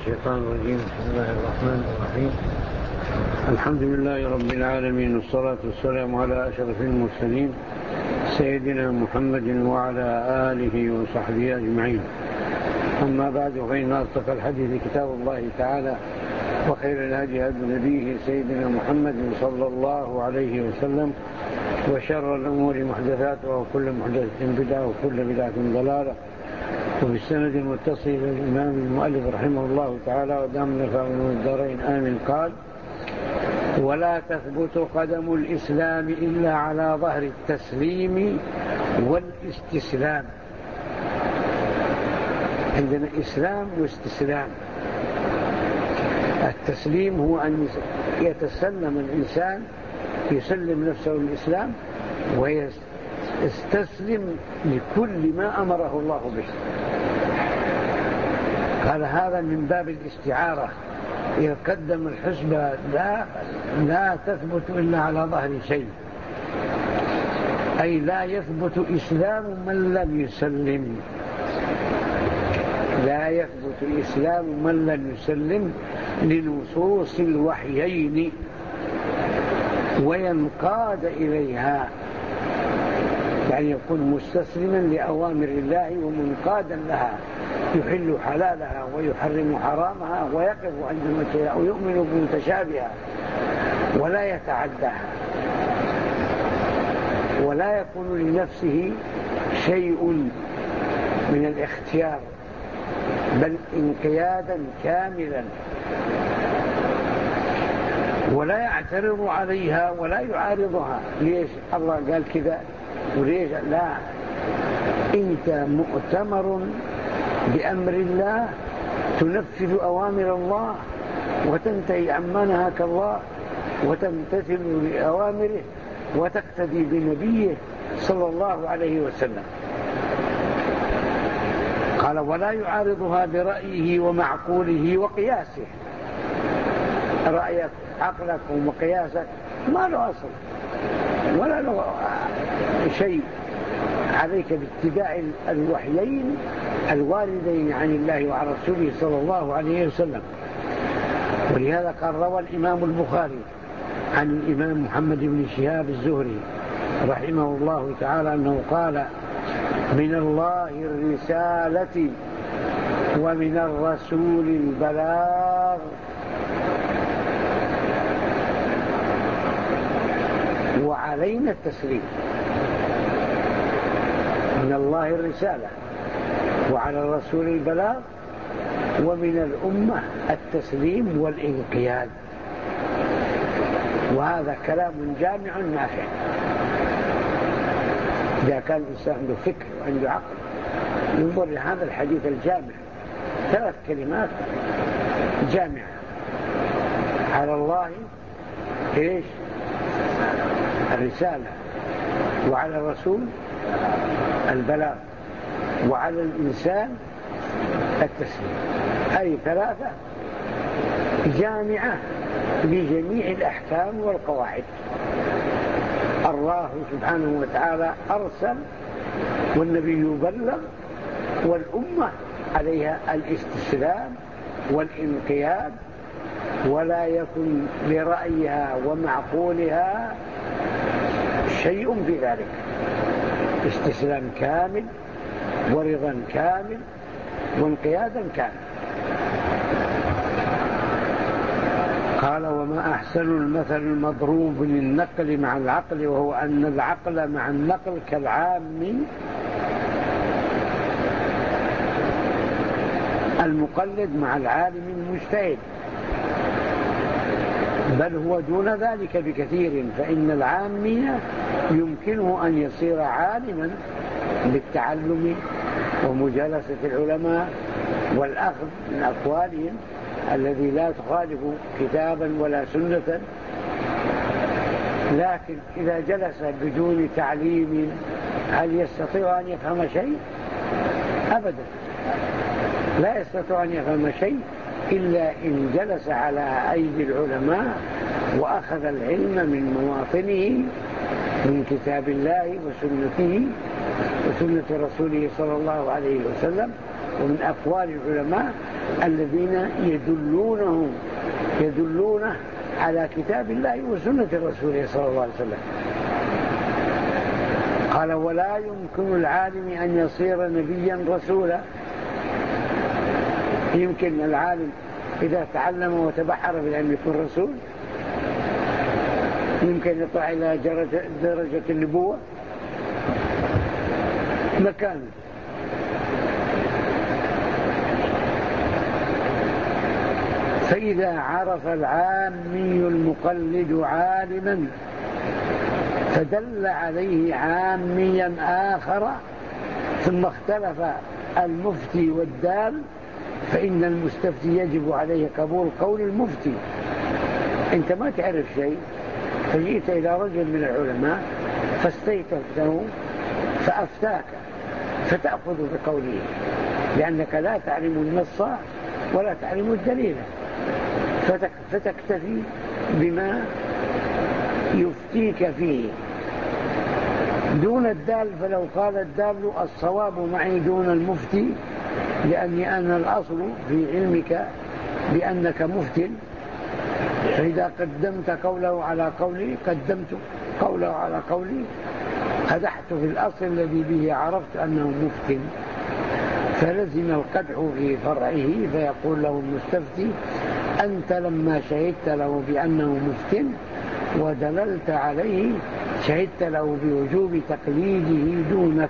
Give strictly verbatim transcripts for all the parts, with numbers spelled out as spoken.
الشيطان الرجيم. بسم الله الرحمن الرحيم. الحمد لله رب العالمين، والصلاة والسلام على أشرف المرسلين سيدنا محمد وعلى آله وصحبه أجمعين. أما بعد، فإن أصدق الحديث كتاب الله تعالى، وخير الهدي هدي نبيه سيدنا محمد صلى الله عليه وسلم، وشر الأمور محدثاتها، وكل محدثة بدعة، وكل بدعة ضلالة. وفي السند المتصل إلى الإمام المؤلف رحمه الله تعالى ودام نفعه من الدارين آمين، قال: ولا تثبت قدم الإسلام إلا على ظهر التسليم والاستسلام. عندنا إسلام واستسلام. التسليم هو أن يتسلم الإنسان، يسلم نفسه للإسلام ويستسلم لكل ما أمره الله به. قال هذا من باب الاستعارة. إذا قدم الحسبة لا, لا تثبت إلا على ظهر شيء، أي لا يثبت إسلام من لم يسلم، لا يثبت إسلام من لم يسلم لنصوص الوحيين وينقاد إليها، يعني يكون مستسلما لأوامر الله ومنقادا لها، يحل حلالها ويحرم حرامها، ويقف عندما شاء ويؤمن بمتشابهها ولا يتعداها، ولا يكون لنفسه شيء من الاختيار، بل انقيادا كاملا، ولا يعترض عليها ولا يعارضها. ليش الله قال كذا وليش لا؟ انت مؤتمر بأمر الله، تنفذ أوامر الله وتنتهي عما نهاك الله، وتمتثل لأوامره وتقتدي بنبيه صلى الله عليه وسلم. قال: ولا يعارضها برأيه ومعقوله وقياسه. رأيك عقلك ومقياسك ما له أصل ولا له شيء، عليك باتباع الوحيين الواردين عن الله وعن رسوله صلى الله عليه وسلم. ولهذا قال روى الإمام البخاري عن الإمام محمد بن شهاب الزهري رحمه الله تعالى أنه قال: من الله الرسالة ومن الرسول البلاغ، وعلينا التسليم. من الله الرسالة وعلى الرسول البلاغ، ومن الأمة التسليم والإنقياد. وهذا كلام جامع نافع. إذا كان الإنسان عنده فكر وعنده عقل ينظر لهذا الحديث الجامع، ثلاث كلمات جامعة: على الله إيش؟ الرسالة، وعلى الرسول البلاغ، وعلى الإنسان التسليم. أي ثلاثة جامعة لجميع الأحكام والقواعد. الله سبحانه وتعالى أرسل، والنبي يبلغ، والأمة عليها الاستسلام والانقياد، ولا يكن لرأيها ومعقولها شيء في ذلك. استسلام كامل ورضا كامل وانقيادا كامل. قال: وما أحسن المثل المضروب للنقل مع العقل، وهو أن العقل مع النقل كالعام المقلد مع العالم المجتهد، بل هو دون ذلك بكثير. فإن العامي يمكنه أن يصير عالما بالتعلم ومجالسة العلماء والأخذ من أقوالهم الذي لا تخالف كتابا ولا سنة، لكن إذا جلس بدون تعليم هل يستطيع أن يفهم شيء؟ أبدا، لا يستطيع أن يفهم شيء إلا إن جلس على أيدي العلماء وأخذ العلم من مواطنه، من كتاب الله وسنته وسنة رسوله صلى الله عليه وسلم، ومن أقوال العلماء الذين يدلونه يدلونه على كتاب الله وسنة رسوله صلى الله عليه وسلم. قال ولا يمكن العالم أن يصير نبيا رسولا. يمكن العالم إذا تعلم وتبحر بالعلم يكون رسول؟ يمكن يطلع إلى درجة النبوة؟ مكان. فإذا عرف العامي المقلد عالما فدل عليه عاميا آخر ثم اختلف المفتي والدال، فإن المستفتي يجب عليه قبول قول المفتي. أنت ما تعرف شيء فجئت إلى رجل من العلماء فاستيقظته فأفتاك فتأخذ بقوله، لأنك لا تعلم النص ولا تعلم الدليل، فتكتفي بما يفتيك فيه دون الدال. فلو قال الدال الصواب معي دون المفتي، لأني أنا الأصل في علمك بأنك مفتي، فإذا قدمت قوله على قولي قدمت قوله على قولي، قدحت في الأصل الذي به عرفت أنه مفتي، فلزم القدح في فرعه. فيقول له المستفتي أنت لما شهدت له بأنه مفتي ودللت عليه شهدت له بوجوب تقليده دونك،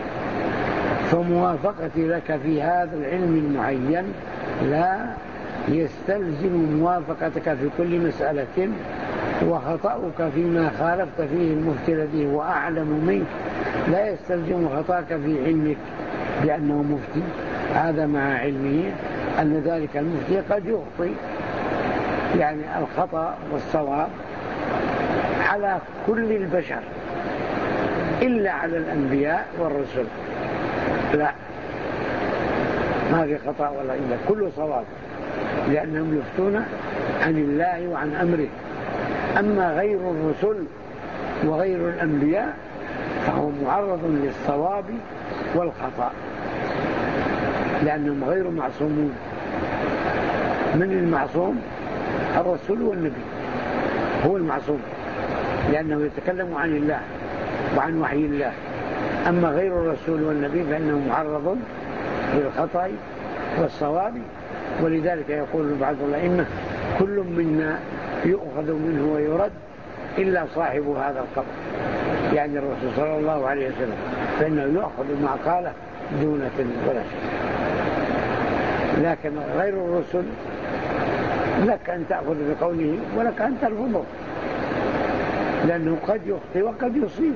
فموافقتي لك في هذا العلم المعين لا يستلزم موافقتك في كل مسألة، وخطأك فيما خالفت فيه المفتي الذي هو أعلم منك لا يستلزم خطأك في علمك بأنه مفتي. هذا مع علمه أن ذلك المفتي قد يخطئ، يعني الخطأ والصواب على كل البشر إلا على الأنبياء والرسل، لا ما في خطأ ولا إلا كل صواب، لأنهم يفتون عن الله وعن أمره. أما غير الرسل وغير الأنبياء فهو معرض للصواب والخطأ، لأنهم غير معصومون. من المعصوم؟ الرسول والنبي هو المعصوم، لأنه يتكلم عن الله وعن وحي الله. أما غير الرسول والنبي فإنه معرض للخطأ والصواب. ولذلك يقول بعض الأئمة كل منا يؤخذ منه ويرد إلا صاحب هذا القبر، يعني الرسول صلى الله عليه وسلم، فإنه يؤخذ ما قاله دون ولا شيء. لكن غير الرسل لك أن تأخذ بقوله ولك أن ترفضه، لأنه قد يخطئ وقد يصيب.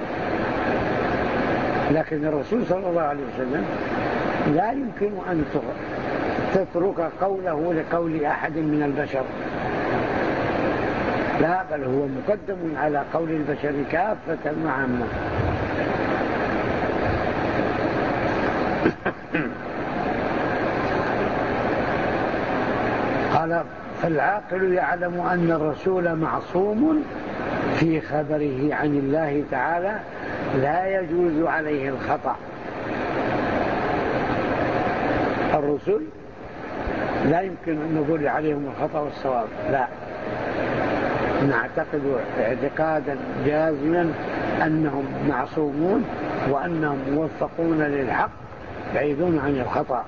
لكن الرسول صلى الله عليه وسلم لا يمكن أن تترك قوله لقول أحد من البشر، لا، بل هو مقدم على قول البشر كافة وعامة. قال فالعاقل يعلم أن الرسول معصوم في خبره عن الله تعالى لا يجوز عليه الخطأ. الرسل لا يمكن أن نقول عليهم الخطأ والصواب، لا، نعتقد اعتقادا جازما أنهم معصومون وأنهم موفقون للحق بعيدون عن الخطأ،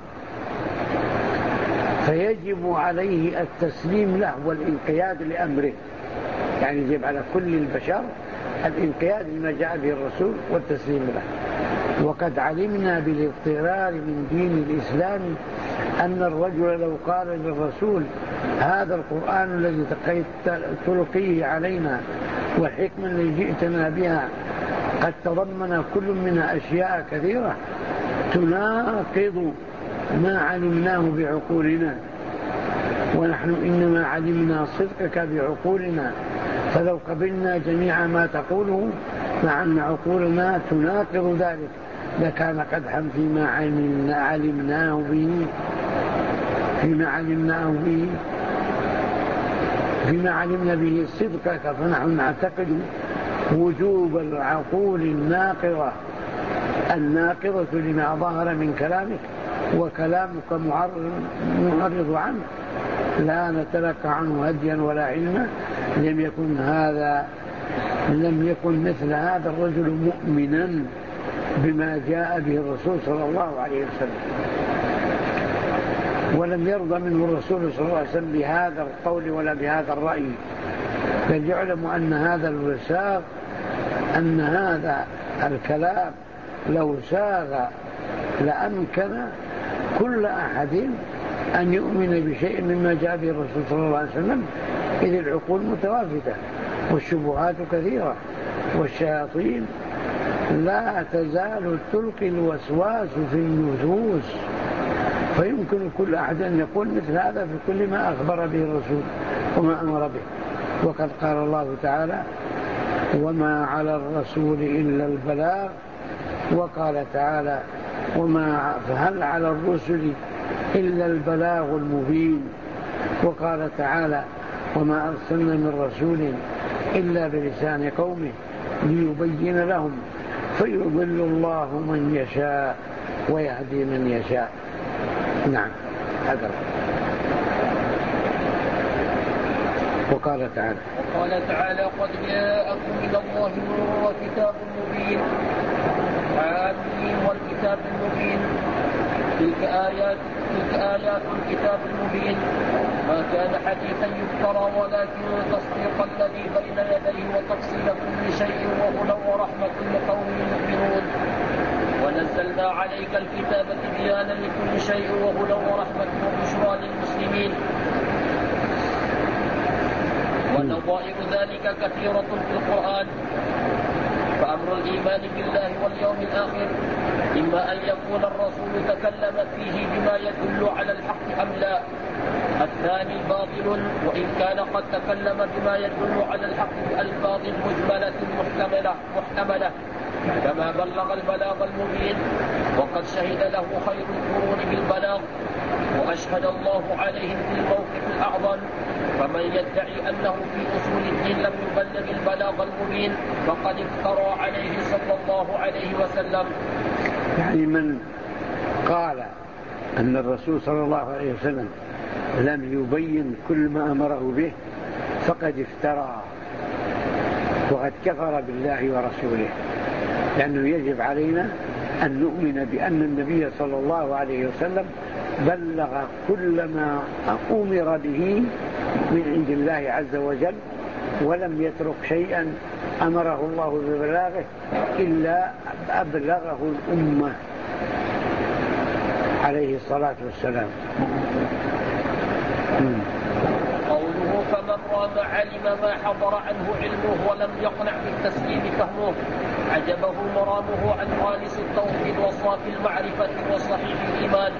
فيجب عليه التسليم له والانقياد لأمره. يعني يجب على كل البشر الانقياد لما جاء به الرسول والتسليم له. وقد علمنا بالاضطرار من دين الإسلام أن الرجل لو قال للرسول هذا القرآن الذي تلقيه علينا والحكمة التي جئتنا بها قد تضمن كل منها أشياء كثيرة تناقض ما علمناه بعقولنا، ونحن إنما علمنا صدقك بعقولنا، فلو قبلنا جميع ما تقوله مع أن عقولنا تناقض ذلك لكان قدحا فيما علمناه به فيما علمناه به فيما علمنا به صدقك. فنحن نعتقد وجوب العقول الناقضة الناقضة لما ظهر من كلامك وكلامك معرض عنه لا نتلقى عنه هديا ولا علما، لم يكن هذا لم يكن مثل هذا الرجل مؤمنا بما جاء به الرسول صلى الله عليه وسلم، ولم يرضى منه الرسول صلى الله عليه وسلم بهذا القول ولا بهذا الرأي، بل يعلم أن هذا الوساق أن هذا الكلام لو ساغ لأمكن كل أحد أن يؤمن بشيء مما جاء به الرسول صلى الله عليه وسلم، إذ العقول متوافدة والشبهات كثيرة والشياطين لا تزال تلقي الوسواس في النفوس، فيمكن كل أحد أن يقول مثل هذا في كل ما أخبر به الرسول وما أمر به. وقد قال الله تعالى: وما على الرسول إلا البلاغ. وقال تعالى: وما فهل على الرسل إلا البلاغ المبين. وقال تعالى: وما أرسلنا من رسول إلا بلسان قومه ليبين لهم فيضل الله من يشاء ويهدي من يشاء. نعم هذا. وقال تعالى وقال تعالى: قد جاءكم من الله نور وكتاب مبين. حاميم والكتاب المبين. تلك آيات تلك آيات الكتاب المبين. ما كان حديثا يفترى ولكن تصديق الذي بين يديه وتفصيل كل شيء وهدى ورحمة لقوم يؤمنون. ونزلنا عليك الكتاب تبيانا لكل شيء وهدى ورحمة وبشرى للمسلمين. ونظائر ذلك كثيرة في القرآن. فأمر الإيمان بالله واليوم الآخر إما أن يكون الرسول تكلم فيه بما يدل على الحق أم لا. الثاني باطل، وإن كان قد تكلم بما يدل على الحق بألفاظ مجملة محتملة, محتملة كما بلغ البلاغ المبين، وقد شهد له خير القرون بالبلاغ وأشهد الله عليهم في الموقف الأعظم. فمن يدعي أنه في أصول الدين لم يبلغ البلاغ المبين فقد افترى عليه صلى الله عليه وسلم. يعني من قال أن الرسول صلى الله عليه وسلم لم يبين كل ما أمره به فقد افترى وقد كفر بالله ورسوله، لأنه يجب علينا أن نؤمن بأن النبي صلى الله عليه وسلم بلغ كل ما أمر به من عند الله عز وجل، ولم يترك شيئا أمره الله ببلاغه إلا أبلغه الأمة عليه الصلاة والسلام. قوله: فمن رام علم ما حضر عنه علمه ولم يقنع بالتسليم فهمه، عجبه مرامه عن خالص التوحيد وصافي المعرفة وصحيح الإيمان.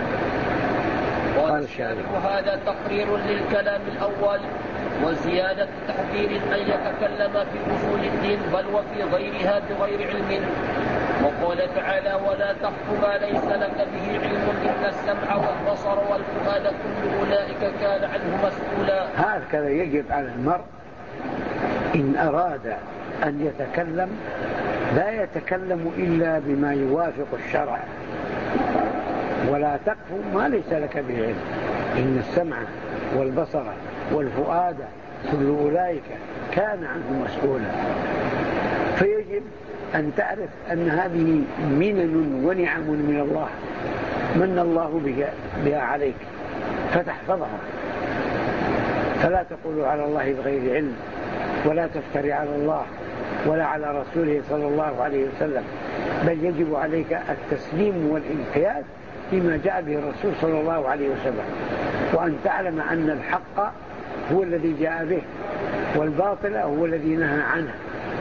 قال الشارح: هذا تقرير للكلام الأول وزيادة تحذير أن يتكلم في أصول الدين بل وفي غيرها بغير علم. وقال تعالى: ولا تخف ما ليس لك به علم إن السمع والبصر والفؤاد كل أولئك كان عنه مسؤولا. هكذا يجب على المرء إن أراد أن يتكلم لا يتكلم إلا بما يوافق الشرع، ولا تقف ما ليس لك به علم إن السمع والبصر والفؤاد كل أولئك كان عنه مسؤولا. فيجب أن تعرف أن هذه منن ونعم من الله من الله بها عليك فتحفظها، فلا تقول على الله بغير علم، ولا تفتري على الله ولا على رسوله صلى الله عليه وسلم، بل يجب عليك التسليم والانقياد لما جاء به الرسول صلى الله عليه وسلم، وأن تعلم أن الحق هو الذي جاء به والباطل هو الذي نهى عنه.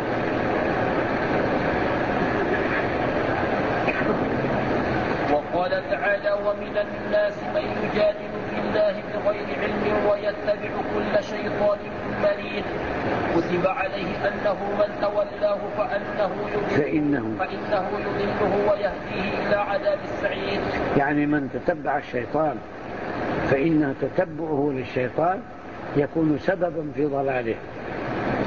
وقال تعالى: ومن الناس من يجادل في الله بغير علم ويتبع كل شيطان مريد كتب عليه أنه من تولاه فأنه يضله, فإنه يضله ويهديه إلى عذاب السعير. يعني من تتبع الشيطان فإن تتبعه للشيطان يكون سببا في ضلاله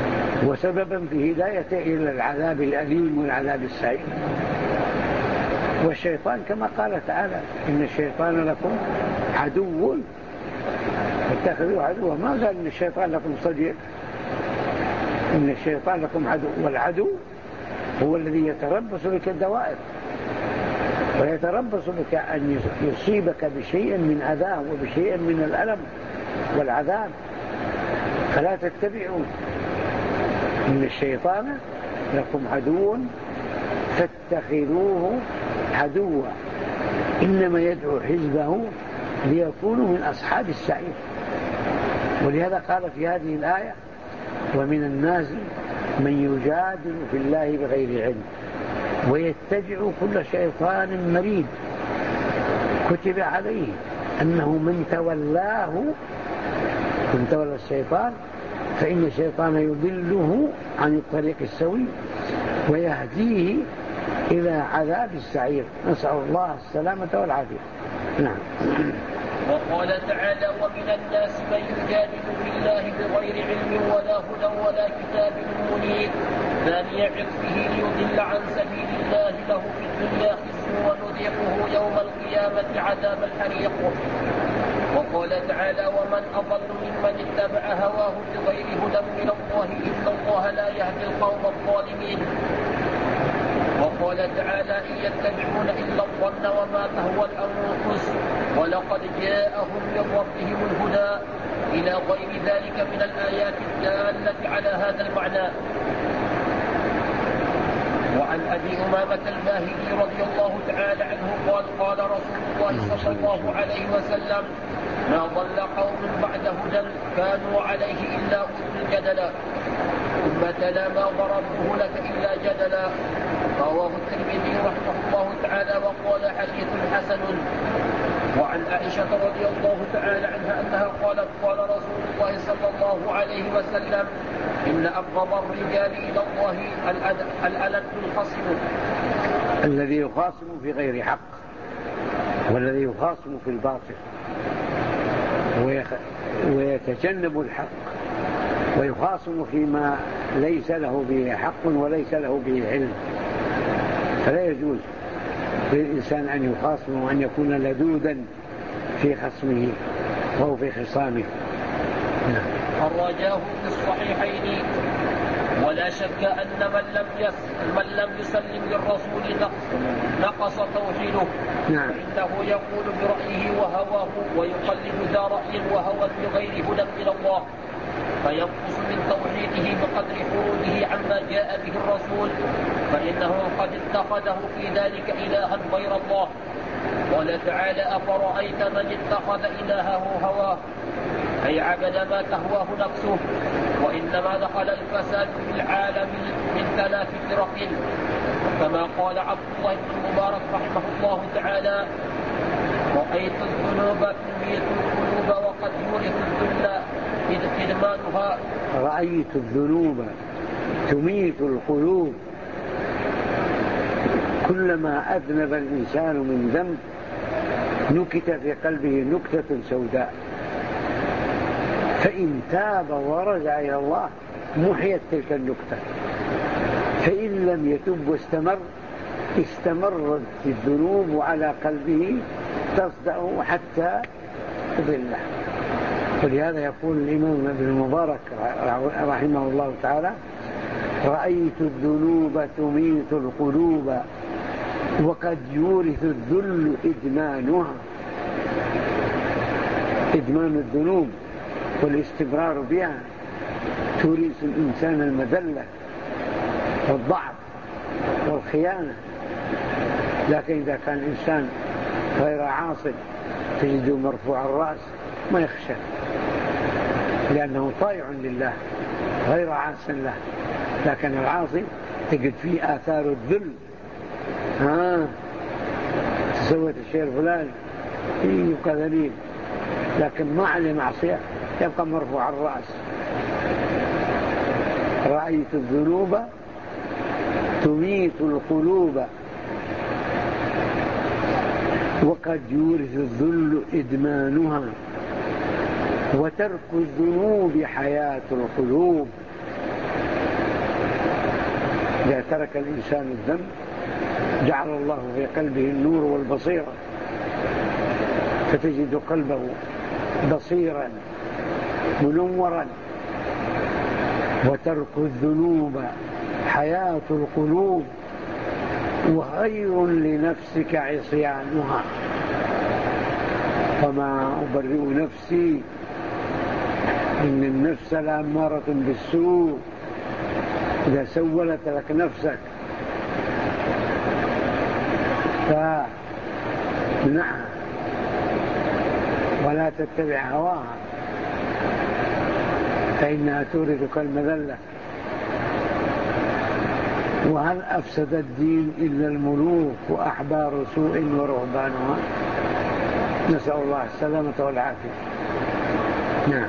وسببا في هدايته إلى العذاب الأليم والعذاب السعير. والشيطان كما قال تعالى إن الشيطان لكم عدو فاتخذوه عدوا، ما قال إن الشيطان لكم صديق، إن الشيطان لكم عدو، والعدو هو الذي يتربص بك الدوائر ويتربص بك أن يصيبك بشيء من أذاه وبشيء من الألم والعذاب، فلا تتبعوا. إن الشيطان لكم عدو فاتخذوه عدوا إنما يدعو حزبه ليكونوا من أصحاب السعير. ولهذا قال في هذه الآية ومن الناس من يجادل في الله بغير علم ويتبع كل شيطان مريد كتب عليه أنه من تولاه من تولى الشيطان فإن الشيطان يضله عن الطريق السوي ويهديه إلى عذاب السعير، نسأل الله السلامة والعافية. نعم. وقال تعالى ومن الناس من يجادل في الله بغير علم ولا هدى ولا كتاب منير ثاني عطفه ليضل عن سبيل الله له في الدنيا خزي ونذيقه يوم القيامة عذاب الحريق. وقال تعالى ومن أضل ممن اتبع هواه بغير هدى من الله إن الله لا يهدي القوم الظالمين. وقال تعالى إن يتبعون إلا الظن وما تهوى الأنفس ولقد جاءهم من ربهم الهدى إلى غير ذلك من الآيات الدالة على هذا المعنى. وعن أبي أمامة الباهلي رضي الله تعالى عنه قال قال رسول الله صلى الله عليه وسلم ما ضل قوم بعد هدى كانوا عليه إلا أوتوا الجدل ثم تلا ما ضربوه لك إلا جدلا. رواه الترمذي رحمه الله تعالى وقال حديث حسن. وعن عائشة رضي الله تعالى عنها أنها قالت قال رسول الله صلى الله عليه وسلم إن أبغض الرجال إلى الله الألد الخصم الذي يخاصم في غير حق والذي يخاصم في الباطل ويتجنب الحق ويخاصم فيما ليس له به حق وليس له به علم، فلا يجوز للإنسان أن يخاصم وأن يكون لدودا في خصمه أو في خصامه. الرجاه في الصحيحين. ولا شك أن من لم, يس من لم يسلم للرسول نقص توحيده. نعم. فإنه يقول برأيه وهواه ويقلد ذا رأي وهوى بغير هدى من الله فينقص من توحيده بقدر خروجه عما جاء به الرسول، فإنه قد اتخذه في ذلك إلها غير الله. قال تعالى أفرأيت من اتخذ إلهه هواه أي عبد ما تهواه نفسه. وإنما دخل الفساد في العالم من ثلاث فرق كما قال عبد الله بن مبارك رحمه الله تعالى رأيت الذنوب تميت القلوب وقد يورث الذل إدمانها. رأيت الذنوب تميت القلوب، كلما أذنب الإنسان من ذنب نكت في قلبه نكتة سوداء، فإن تاب ورجع إلى الله محيت تلك النكتة، فإن لم يتب واستمر استمرت الذنوب على قلبه تصدأ حتى تضله. ولهذا يقول الإمام ابن المبارك رحمه الله تعالى رأيت الذنوب تميت القلوب وقد يورث الذل إدمانها. إدمان الذنوب والاستمرار بها تورث الإنسان المذلة والضعف والخيانة. لكن إذا كان الإنسان غير عاصب تجده مرفوع الرأس ما يخشى لأنه طائع لله غير عاص له. لكن العاصي تجد فيه آثار الذل، ها تسوت الشيء الفلاني يبقى ذليل، لكن ما عليه معصية يبقى مرفوع الرأس. رأيت الذنوب تميت القلوب وقد يورث الذل إدمانها وترك الذنوب حياة القلوب. إذا ترك الإنسان الذنب جعل الله في قلبه النور والبصيرة، فتجد قلبه بصيرا منورا. وترك الذنوب حياة القلوب، وخير لنفسك عصيانها. وما أبرئ نفسي إن النفس لأمارة بالسوء. إذا سولت لك نفسك فمنعها ولا تتبع هواها، فإنها توردك المذلة. وهل أفسد الدين إلا الملوك وأحبار سوء ورهبانها؟ نسأل الله السلامة والعافية. نعم.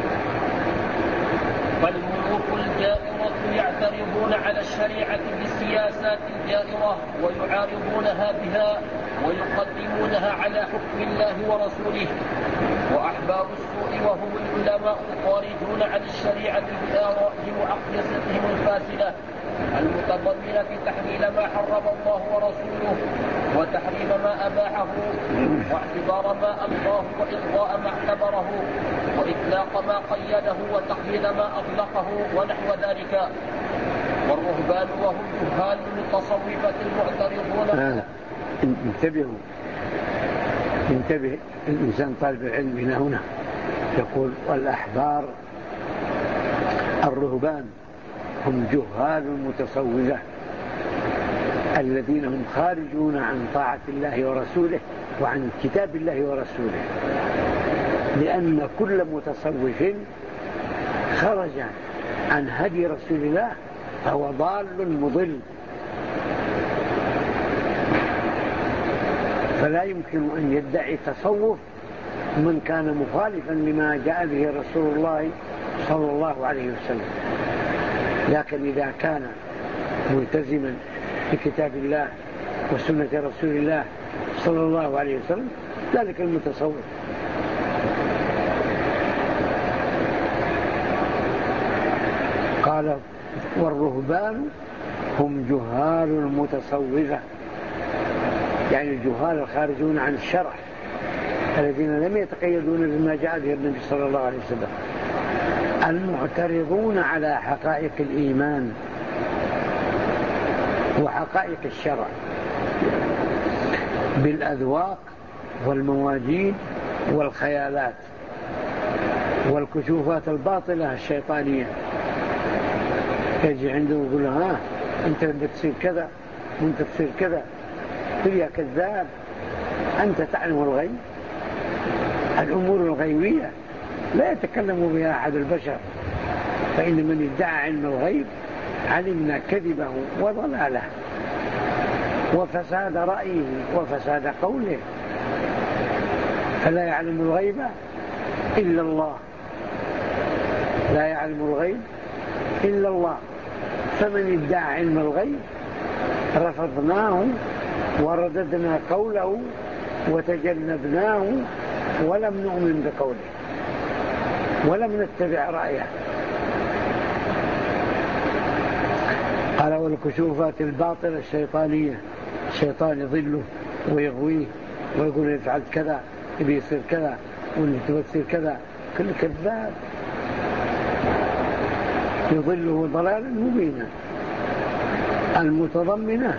فالملوك الجائرة يعترضون على الشريعة بالسياسات الجائرة ويعارضونها بها ويقدمونها على حكم الله ورسوله. وأحبار السوء وهم العلماء خارجون عن الشريعة بآرائهم وأقيستهم الفاسدة المتضمنة تحليل ما حرم الله ورسوله وتحريم ما أباحه واعتبار ما ألقاه وإلغاء ما اعتبره وإطلاق ما قيده وتقييد ما أطلقه ونحو ذلك. والرهبان وهم جهال المتصوفة المعترضون. آه. انتبهوا انتبه الإنسان طالب العلم هنا هنا يقول والأحبار الرهبان هم جهال المتصوفة الذين هم خارجون عن طاعة الله ورسوله وعن كتاب الله ورسوله، لأن كل متصوف خرج عن هدي رسول الله فهو ضال مضل. فلا يمكن أن يدعي تصوف من كان مخالفا لما جاء به رسول الله صلى الله عليه وسلم. لكن إذا كان ملتزما بكتاب الله وسنة رسول الله صلى الله عليه وسلم ذلك المتصوف. قال والرهبان هم جهال المتصوفة، يعني الجهال الخارجون عن الشرع الذين لم يتقيدون بما جاء به النبي صلى الله عليه وسلم، المعترضون على حقائق الإيمان وحقائق الشرع بالأذواق والمواجيد والخيالات والكشوفات الباطلة الشيطانية. يجي عنده ويقول ها أنت بتصير كذا وأنت تصير كذا، قل يا كذاب أنت تعلم الغيب. الأمور الغيبية لا يتكلم بها أحد البشر، فإن من ادعى علم الغيب علمنا كذبه وضلاله وفساد رأيه وفساد قوله. فلا يعلم الغيب إلا الله، لا يعلم الغيب إلا الله. فمن ادعى علم الغيب رفضناه ورددنا قوله وتجنبناه ولم نؤمن بقوله ولم نتبع رأيه. قال والكشوفات الباطلة الشيطانية، الشيطان يضله ويغويه ويقول يفعل كذا يصير كذا ويصير كذا، كل كذاب يضله ضلالا مبينا المتضمنة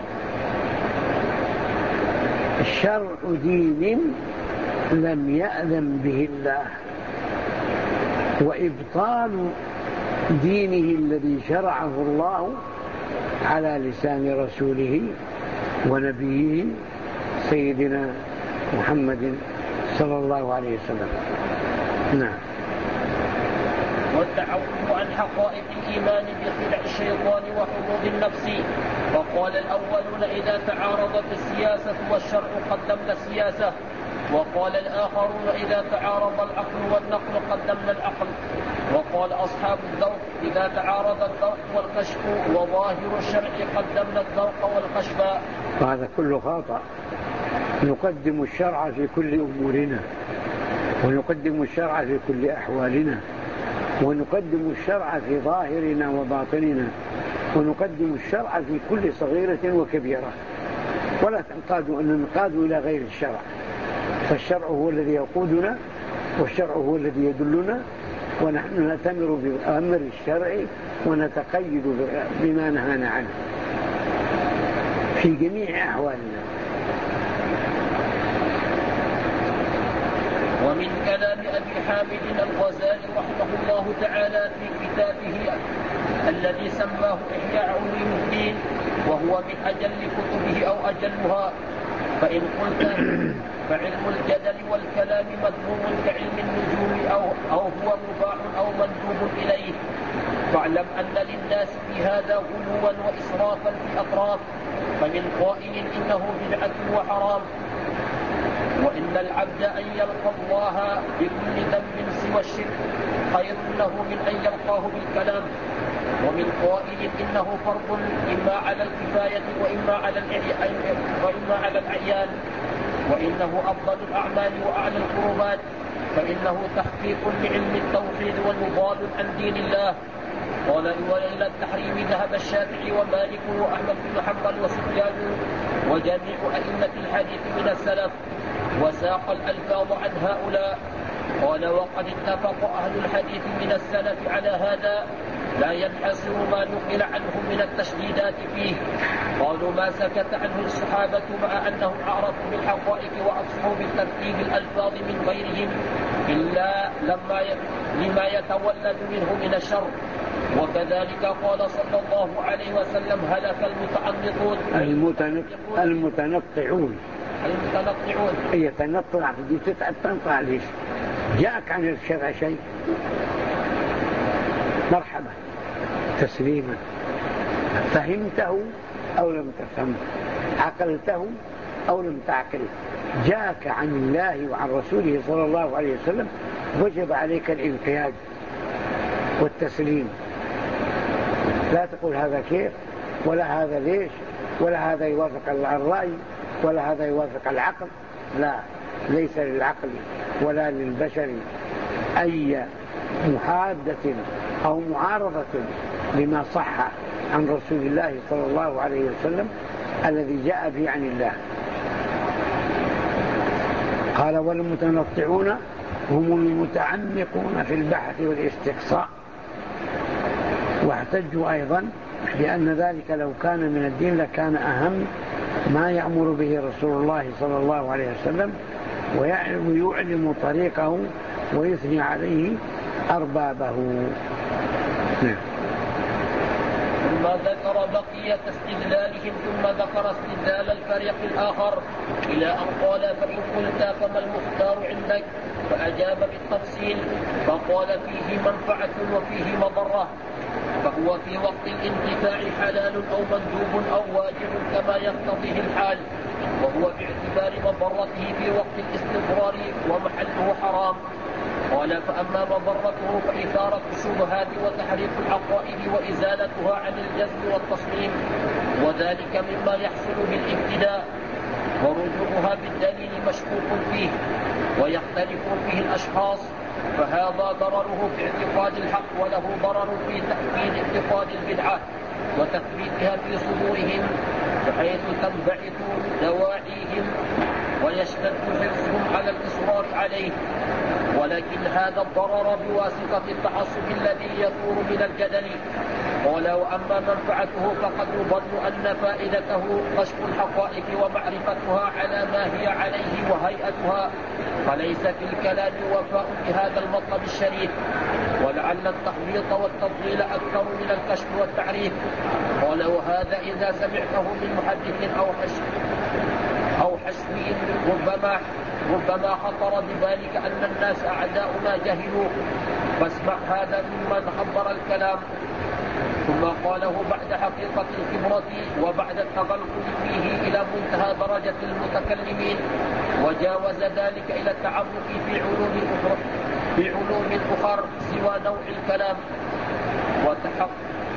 شرع دين لم يأذن به الله وإبطال دينه الذي شرعه الله على لسان رسوله ونبيه سيدنا محمد صلى الله عليه وسلم. نعم. والتعوذ عن حقائق الإيمان بخدع الشيطان وحظوظ النفس. وقال الأولون إذا تعارضت السياسة والشرع قدمنا السياسة، وقال الآخرون إذا تعارض العقل والنقل قدمنا العقل. وقال أصحاب الذوق إذا تعارض الذوق والكشف وظاهر الشرع قدمنا الذوق والكشف. وهذا كله خاطئ. نقدم الشرع في كل أمورنا، ونقدم الشرع في كل أحوالنا، ونقدم الشرع في ظاهرنا وباطننا، ونقدم الشرع في كل صغيرة وكبيرة. ولا تنقادوا أن ننقادوا إلى غير الشرع، فالشرع هو الذي يقودنا والشرع هو الذي يدلنا، ونحن نأتمر بأمر الشرع ونتقيد بما نهانا عنه في جميع أحوالنا. ومن كلام أبي حامد الغزالي رحمه الله تعالى في كتابه الذي سماه إحياء علوم الدين، وهو من أجل كتبه أو أجلها، فإن قلت فعلم الجدل والكلام مذموم كعلم النجوم أو, أو هو مباح أو مندوب إليه، فاعلم أن للناس في هذا غلوا وإسرافا في أطراف، فمن قائل إنه بدعة وحرام، وإن العبد أن يلقى الله بكل ذنب سوى الشرك خير له من أن يلقاه بالكلام، ومن قائل إنه فرض إما على الكفاية وإما على وإما على الأعيان، وإنه أفضل الأعمال وأعلى القربات، فإنه تحقيق لعلم التوحيد والمضاد عن دين الله. قال وإلى التحريم ذهب الشافعي ومالك وأحمد بن حنبل وسفيان وجميع أئمة الحديث من السلف، وساق الألفاظ عن هؤلاء. قال وقد اتفق أهل الحديث من السلف على هذا، لا ينحصر ما نقل عنهم من التشديدات فيه. قالوا ما سكت عنه الصحابة مع أنهم أعرفوا بالحقائق وأفصحوا بالترتيب الألفاظ من غيرهم إلا لما لما يتولد منه من الشر. وكذلك قال صلى الله عليه وسلم هلك المتعنطون المتنطعون المتنطعون يتنطع دي تتنطع ليش؟ جاءك عن الشرع شيء مرحبا تسليما، فهمته أو لم تفهمه، عقلته أو لم تعقله، جاءك عن الله وعن رسوله صلى الله عليه وسلم، وجب عليك الانقياد والتسليم. لا تقول هذا كيف ولا هذا ليش ولا هذا يوافق الرأي ولا هذا يوافق العقل، لا، ليس للعقل ولا للبشر أي محادة أو معارضة لما صح عن رسول الله صلى الله عليه وسلم الذي جاء به عن الله. قال والمتنطعون هم المتعمقون في البحث والاستقصاء. واحتجوا أيضا بأن ذلك لو كان من الدين لكان أهم ما يأمر به رسول الله صلى الله عليه وسلم، ويعلم طريقه ويثني عليه أربابه. ثم ذكر بقية استدلالهم ثم ذكر استدلال الفريق الآخر إلى أن قال فإن قلت فما المختار عندك؟ فأجاب بالتفصيل فقال فيه منفعة وفيه مضرة، فهو في وقت الانتفاع حلال أو مندوب أو واجب كما يقتضيه الحال، وهو باعتبار مضرته في وقت الاستضرار ومحله حرام. قال فأما مضرته فإثارة الشبهات وتحريف العقائد وإزالتها عن الجزم والتصميم، وذلك مما يحصل بالابتداء، ورجوعها بالدليل مشكوك فيه ويختلف فيه الأشخاص، فهذا ضرره في اعتقاد الحق وله ضرر في تأكيد اعتقاد البدعة وتثبيتها في صدورهم، بحيث تنبعث دواعيهم ويشتد حرصهم على الإصرار عليه. ولكن هذا الضرر بواسطة التعصب الذي يثور من الجدل. قال وأما منفعته فقد يظن أن فائدته كشف الحقائق ومعرفتها على ما هي عليه وهيئتها، فليس في الكلام وفاء بهذا المطلب الشريف، ولعل التحبيط والتضليل أكثر من الكشف والتعريف. قال وهذا إذا سمعته من محدث أو حشو أو حشوي ربما ربما خطر بذلك أن الناس أعداء ما جهلوا، فاسمع هذا ممن خبر الكلام. ثم قاله بعد حقيقة الخبرة وبعد التغلغل فيه إلى منتهى درجة المتكلمين، وجاوز ذلك إلى التعمق في علوم أخرى في علوم أخر سوى نوع الكلام، وتحقق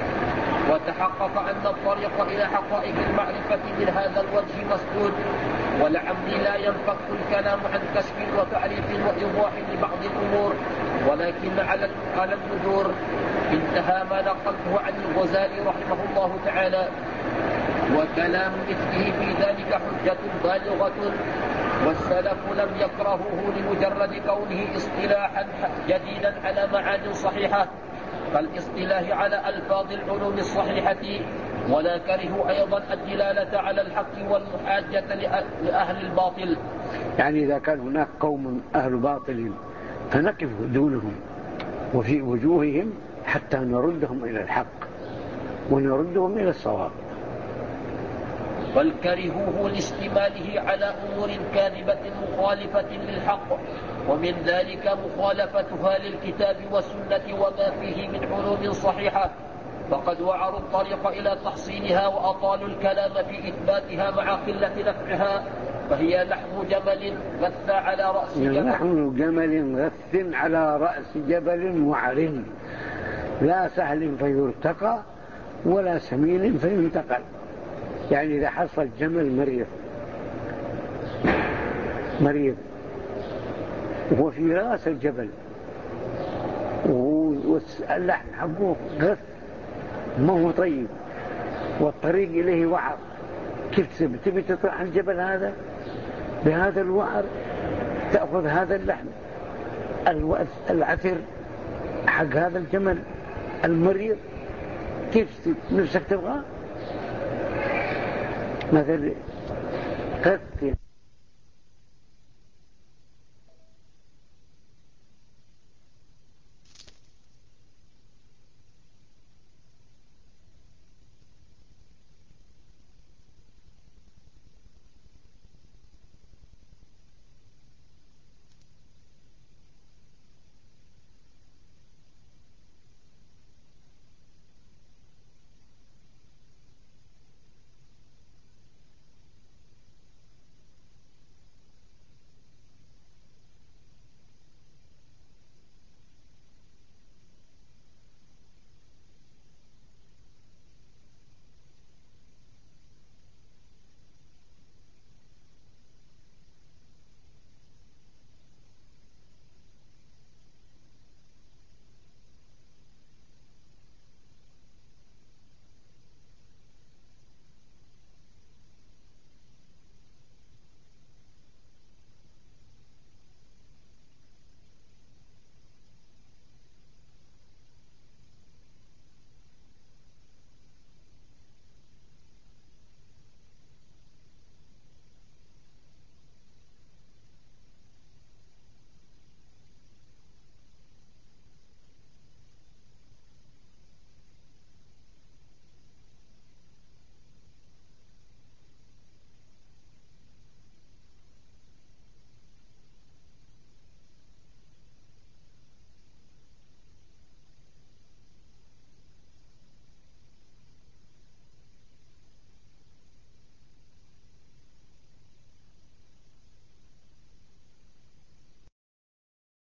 وتحقق أن الطريق إلى حقائق المعرفة من هذا الوجه مسدود، ولعمري لا ينفك الكلام عن كشف وتعريف وإيضاح لبعض الأمور، ولكن على النذور. انتهى ما نقلته عن الغزالي رحمه الله تعالى. وكلام مثله في ذلك حجة بالغة، والسلف لم يكرهوه لمجرد كونه اصطلاحا جديدا على معان صحيحة كالاصطلاح على ألفاظ العلوم الصحيحة، ولا كرهوا أيضا الدلالة على الحق والمحاجة لأهل الباطل. يعني إذا كان هناك قوم أهل باطل فنقف دونهم وفي وجوههم حتى نردهم إلى الحق ونردهم إلى الصواب. بل كرهوه لاشتماله على أمور كاذبة مخالفة للحق، ومن ذلك مخالفتها للكتاب والسنة وما فيه من علوم صحيحة، فقد وعروا الطريق إلى تحصيلها وأطالوا الكلام في إثباتها مع قلة نفعها، فهي لحم جمل غث على رأس جبل لحم جمل غث على رأس جبل وعر، لا سهل فيرتقى ولا سمين فينتقل. يعني إذا حصل جمل مريض مريض وهو في رأس الجبل واللحم حقه غث ما هو طيب والطريق إليه وعر، كيف تبي تطرح الجبل هذا بهذا الوعر تأخذ هذا اللحم العثر حق هذا الجمل المريض، كيف نفسك تبغى؟ مثل قتل